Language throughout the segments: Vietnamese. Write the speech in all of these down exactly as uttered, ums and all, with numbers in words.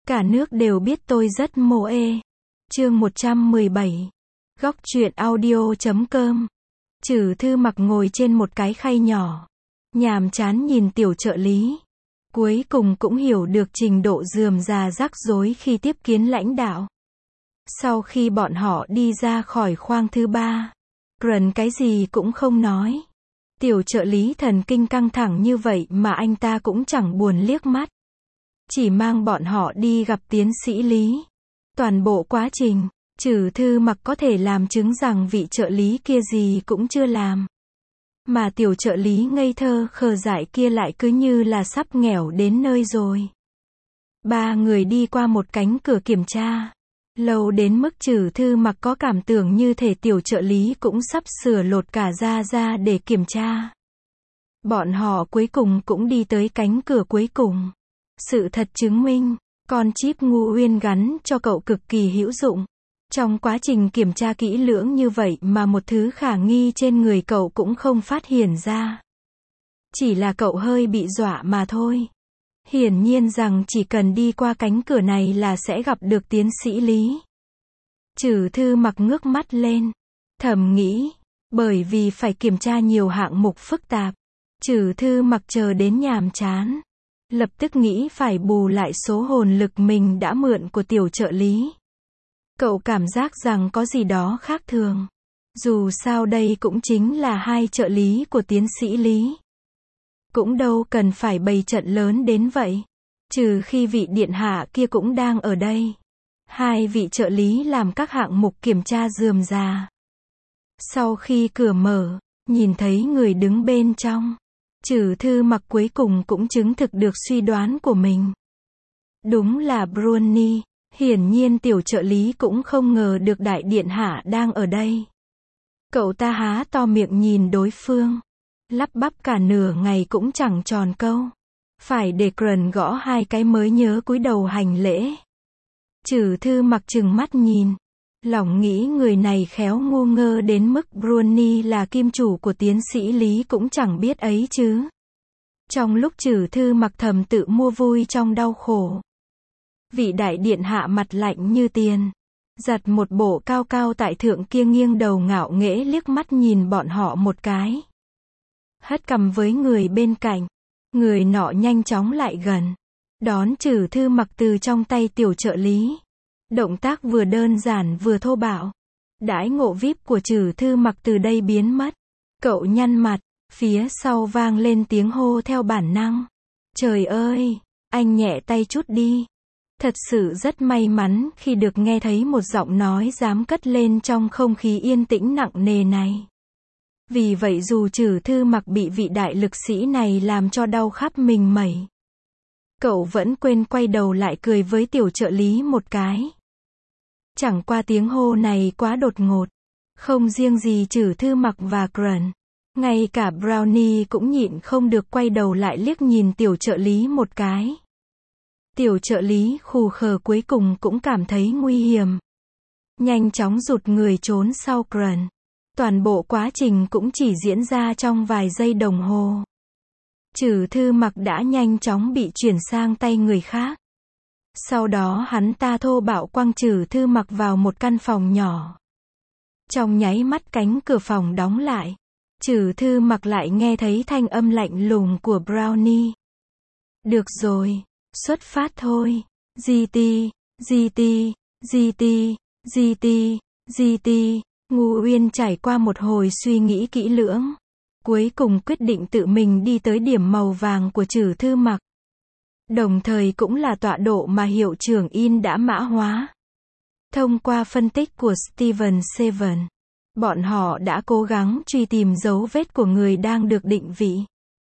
Cả nước đều biết tôi rất mô ê. Chương một trăm mười bảy. Góc truyện audio chấm com. Trừ Thư Mặc ngồi trên một cái khay nhỏ, nhàm chán nhìn tiểu trợ lý. Cuối cùng cũng hiểu được trình độ rườm rà rắc rối khi tiếp kiến lãnh đạo. Sau khi bọn họ đi ra khỏi khoang thứ ba, Grant cái gì cũng không nói. Tiểu trợ lý thần kinh căng thẳng như vậy mà anh ta cũng chẳng buồn liếc mắt. Chỉ mang bọn họ đi gặp tiến sĩ Lý. Toàn bộ quá trình, Trừ Thư Mặc có thể làm chứng rằng vị trợ lý kia gì cũng chưa làm. Mà tiểu trợ lý ngây thơ khờ dại kia lại cứ như là sắp nghèo đến nơi rồi. Ba người đi qua một cánh cửa kiểm tra. Lâu đến mức Trừ Thư Mặc có cảm tưởng như thể tiểu trợ lý cũng sắp sửa lột cả da ra để kiểm tra. Bọn họ cuối cùng cũng đi tới cánh cửa cuối cùng. Sự thật chứng minh, con chip Ngô Uyên gắn cho cậu cực kỳ hữu dụng. Trong quá trình kiểm tra kỹ lưỡng như vậy mà một thứ khả nghi trên người cậu cũng không phát hiện ra. Chỉ là cậu hơi bị dọa mà thôi. Hiển nhiên rằng chỉ cần đi qua cánh cửa này là sẽ gặp được tiến sĩ Lý. Trừ Thư Mặc ngước mắt lên, thầm nghĩ, bởi vì phải kiểm tra nhiều hạng mục phức tạp, Trừ Thư Mặc chờ đến nhàm chán. Lập tức nghĩ phải bù lại số hồn lực mình đã mượn của tiểu trợ lý. Cậu cảm giác rằng có gì đó khác thường. Dù sao đây cũng chính là hai trợ lý của tiến sĩ Lý. Cũng đâu cần phải bày trận lớn đến vậy. Trừ khi vị điện hạ kia cũng đang ở đây. Hai vị trợ lý làm các hạng mục kiểm tra rườm rà. Sau khi cửa mở, nhìn thấy người đứng bên trong, Trừ Thư Mặc cuối cùng cũng chứng thực được suy đoán của mình. Đúng là Bruni. Hiển nhiên tiểu trợ lý cũng không ngờ được đại điện hạ đang ở đây. Cậu ta há to miệng nhìn đối phương, lắp bắp cả nửa ngày cũng chẳng tròn câu. Phải để Grant gõ hai cái mới nhớ cúi đầu hành lễ. Trừ Thư Mặc trừng mắt nhìn, lòng nghĩ người này khéo ngu ngơ đến mức Bruni là kim chủ của tiến sĩ Lý cũng chẳng biết ấy chứ. Trong lúc Trừ Thư Mặc thầm tự mua vui trong đau khổ, vị đại điện hạ mặt lạnh như tiền, giặt một bộ cao cao tại thượng kia nghiêng đầu ngạo nghễ liếc mắt nhìn bọn họ một cái. Hất cằm với người bên cạnh, người nọ nhanh chóng lại gần, đón Trừ Thư Mặc từ trong tay tiểu trợ lý. Động tác vừa đơn giản vừa thô bạo. Đãi ngộ vi ai pi của Trừ Thư Mặc từ đây biến mất. Cậu nhăn mặt, phía sau vang lên tiếng hô theo bản năng. Trời ơi, anh nhẹ tay chút đi. Thật sự rất may mắn khi được nghe thấy một giọng nói dám cất lên trong không khí yên tĩnh nặng nề này. Vì vậy dù Trừ Thư Mặc bị vị đại lực sĩ này làm cho đau khắp mình mẩy, cậu vẫn quên quay đầu lại cười với tiểu trợ lý một cái. Chẳng qua tiếng hô này quá đột ngột. Không riêng gì Trừ Thư Mặc và Grant, ngay cả Brownie cũng nhịn không được quay đầu lại liếc nhìn tiểu trợ lý một cái. Tiểu trợ lý khù khờ cuối cùng cũng cảm thấy nguy hiểm. Nhanh chóng rụt người trốn sau Grant. Toàn bộ quá trình cũng chỉ diễn ra trong vài giây đồng hồ. Trừ Thư Mặc đã nhanh chóng bị chuyển sang tay người khác. Sau đó hắn ta thô bạo quăng Trừ Thư Mặc vào một căn phòng nhỏ. Trong nháy mắt cánh cửa phòng đóng lại, Trừ Thư Mặc lại nghe thấy thanh âm lạnh lùng của Brownie. Được rồi, xuất phát thôi. giê tê, giê tê, giê tê, giê tê, giê tê. Ngô Uyên trải qua một hồi suy nghĩ kỹ lưỡng, cuối cùng quyết định tự mình đi tới điểm màu vàng của Trừ Thư Mặc. Đồng thời cũng là tọa độ mà hiệu trưởng in đã mã hóa. Thông qua phân tích của Steven Seven, bọn họ đã cố gắng truy tìm dấu vết của người đang được định vị.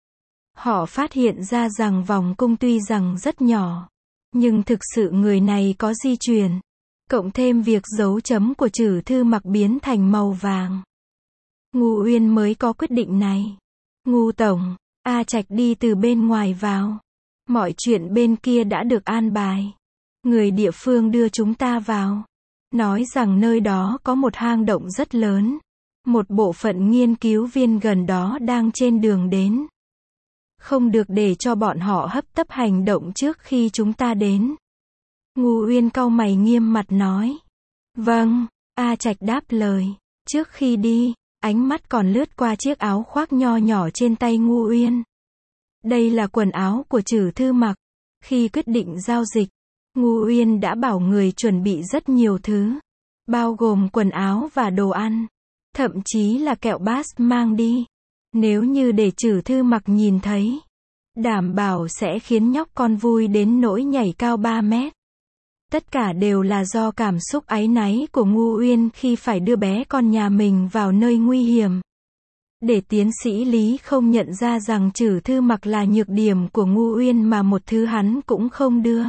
Họ phát hiện ra rằng vòng cung tuy rằng rất nhỏ, nhưng thực sự người này có di truyền. Cộng thêm việc dấu chấm của Trừ Thư Mặc biến thành màu vàng, Ngô Uyên mới có quyết định này. Ngô tổng, A Trạch đi từ bên ngoài vào. Mọi chuyện bên kia đã được an bài. Người địa phương đưa chúng ta vào, nói rằng nơi đó có một hang động rất lớn. Một bộ phận nghiên cứu viên gần đó đang trên đường đến. Không được để cho bọn họ hấp tấp hành động trước khi chúng ta đến. Ngu Uyên cau mày nghiêm mặt nói. Vâng, A Trạch đáp lời. Trước khi đi, ánh mắt còn lướt qua chiếc áo khoác nho nhỏ trên tay Ngu Uyên. Đây là quần áo của Trử Thư mặc. Khi quyết định giao dịch, Ngu Uyên đã bảo người chuẩn bị rất nhiều thứ, bao gồm quần áo và đồ ăn, thậm chí là kẹo Bast mang đi. Nếu như để Trử Thư mặc nhìn thấy, đảm bảo sẽ khiến nhóc con vui đến nỗi nhảy cao ba mét. Tất cả đều là do cảm xúc áy náy của Ngu Uyên khi phải đưa bé con nhà mình vào nơi nguy hiểm. Để tiến sĩ Lý không nhận ra rằng Trử Thư mặc là nhược điểm của Ngu Uyên mà một thứ hắn cũng không đưa.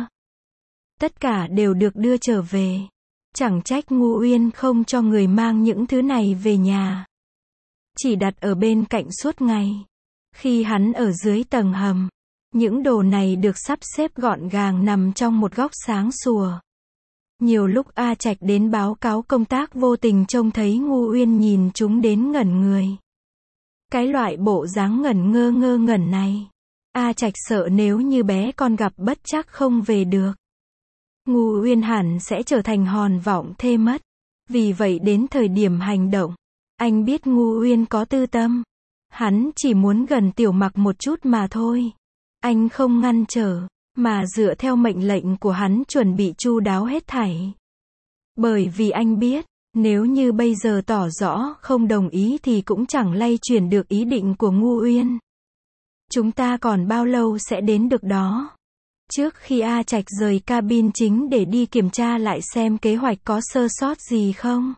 Tất cả đều được đưa trở về. Chẳng trách Ngu Uyên không cho người mang những thứ này về nhà. Chỉ đặt ở bên cạnh suốt ngày. Khi hắn ở dưới tầng hầm, những đồ này được sắp xếp gọn gàng nằm trong một góc sáng sủa. Nhiều lúc A Trạch đến báo cáo công tác vô tình trông thấy Ngu Uyên nhìn chúng đến ngẩn người. Cái loại bộ dáng ngẩn ngơ ngơ ngẩn này, A Trạch sợ nếu như bé con gặp bất trắc không về được, Ngu Uyên hẳn sẽ trở thành hòn vọng thê mất. Vì vậy đến thời điểm hành động, anh biết Ngu Uyên có tư tâm. Hắn chỉ muốn gần Tiểu Mặc một chút mà thôi. Anh không ngăn trở, mà dựa theo mệnh lệnh của hắn chuẩn bị chu đáo hết thảy. Bởi vì anh biết, nếu như bây giờ tỏ rõ không đồng ý thì cũng chẳng lay chuyển được ý định của Ngu Uyên. Chúng ta còn bao lâu sẽ đến được đó? Trước khi A Trạch rời cabin chính để đi kiểm tra lại xem kế hoạch có sơ sót gì không,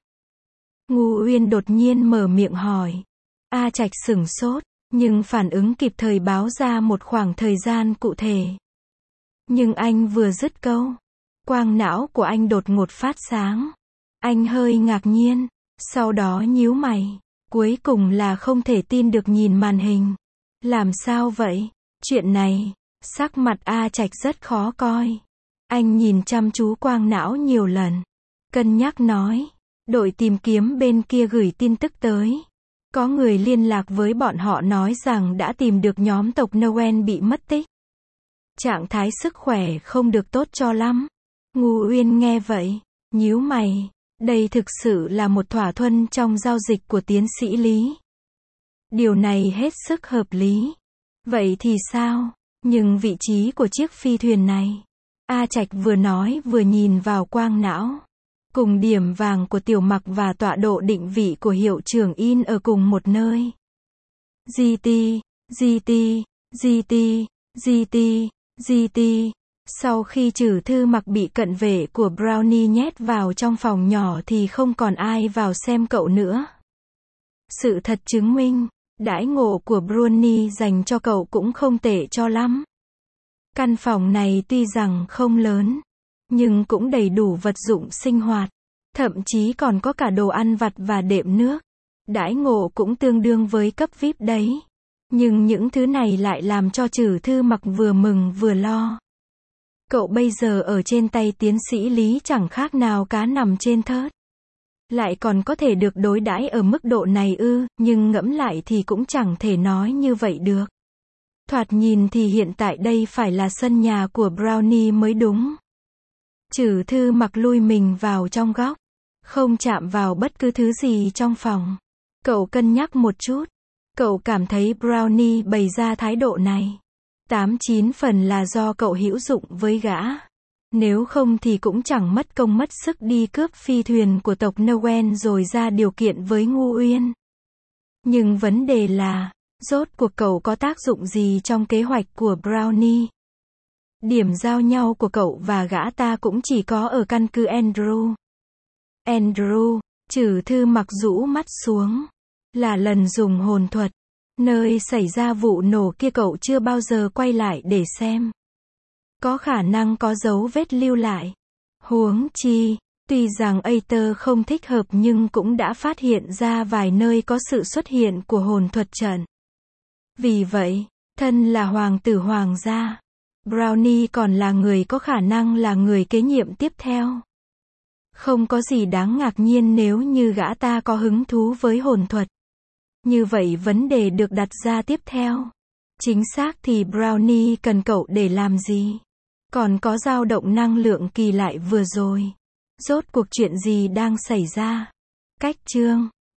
Ngu Uyên đột nhiên mở miệng hỏi. A Trạch sửng sốt, nhưng phản ứng kịp thời báo ra một khoảng thời gian cụ thể. Nhưng anh vừa dứt câu, quang não của anh đột ngột phát sáng. Anh hơi ngạc nhiên, sau đó nhíu mày, cuối cùng là không thể tin được nhìn màn hình. Làm sao vậy? Chuyện này, sắc mặt A Trạch rất khó coi. Anh nhìn chăm chú quang não nhiều lần, cân nhắc nói, đội tìm kiếm bên kia gửi tin tức tới. Có người liên lạc với bọn họ nói rằng đã tìm được nhóm tộc Noel bị mất tích. Trạng thái sức khỏe không được tốt cho lắm. Ngu Uyên nghe vậy, nhíu mày. Đây thực sự là một thỏa thuận trong giao dịch của tiến sĩ Lý. Điều này hết sức hợp lý. Vậy thì sao? Nhưng vị trí của chiếc phi thuyền này, A Trạch vừa nói vừa nhìn vào quang não. Cùng điểm vàng của Tiểu Mặc và tọa độ định vị của hiệu trưởng in ở cùng một nơi. giê tê, giê tê, giê tê, giê tê, giê tê. Sau khi Trử Thư mặc bị cận vệ của Brownie nhét vào trong phòng nhỏ thì không còn ai vào xem cậu nữa. Sự thật chứng minh, đãi ngộ của Brownie dành cho cậu cũng không tệ cho lắm. Căn phòng này tuy rằng không lớn, nhưng cũng đầy đủ vật dụng sinh hoạt. Thậm chí còn có cả đồ ăn vặt và đệm nước. Đãi ngộ cũng tương đương với cấp vi ai pi đấy. Nhưng những thứ này lại làm cho Trử Thư mặc vừa mừng vừa lo. Cậu bây giờ ở trên tay tiến sĩ Lý chẳng khác nào cá nằm trên thớt. Lại còn có thể được đối đãi ở mức độ này ư, nhưng ngẫm lại thì cũng chẳng thể nói như vậy được. Thoạt nhìn thì hiện tại đây phải là sân nhà của Brownie mới đúng. Trử Thư mặc lui mình vào trong góc, không chạm vào bất cứ thứ gì trong phòng. Cậu cân nhắc một chút. Cậu cảm thấy Brownie bày ra thái độ này, tám chín phần là do cậu hữu dụng với gã. Nếu không thì cũng chẳng mất công mất sức đi cướp phi thuyền của tộc Noel rồi ra điều kiện với Ngu Uyên. Nhưng vấn đề là, rốt cuộc cậu có tác dụng gì trong kế hoạch của Brownie? Điểm giao nhau của cậu và gã ta cũng chỉ có ở căn cứ Andrew. Andrew, Trử Thư mặc rũ mắt xuống. Là lần dùng hồn thuật. Nơi xảy ra vụ nổ kia cậu chưa bao giờ quay lại để xem. Có khả năng có dấu vết lưu lại. Huống chi, tuy rằng Aether không thích hợp nhưng cũng đã phát hiện ra vài nơi có sự xuất hiện của hồn thuật trận. Vì vậy, thân là hoàng tử hoàng gia, Brownie còn là người có khả năng là người kế nhiệm tiếp theo. Không có gì đáng ngạc nhiên nếu như gã ta có hứng thú với hồn thuật. Như vậy vấn đề được đặt ra tiếp theo. Chính xác thì Brownie cần cậu để làm gì? Còn có dao động năng lượng kỳ lạ vừa rồi. Rốt cuộc chuyện gì đang xảy ra? Cách chương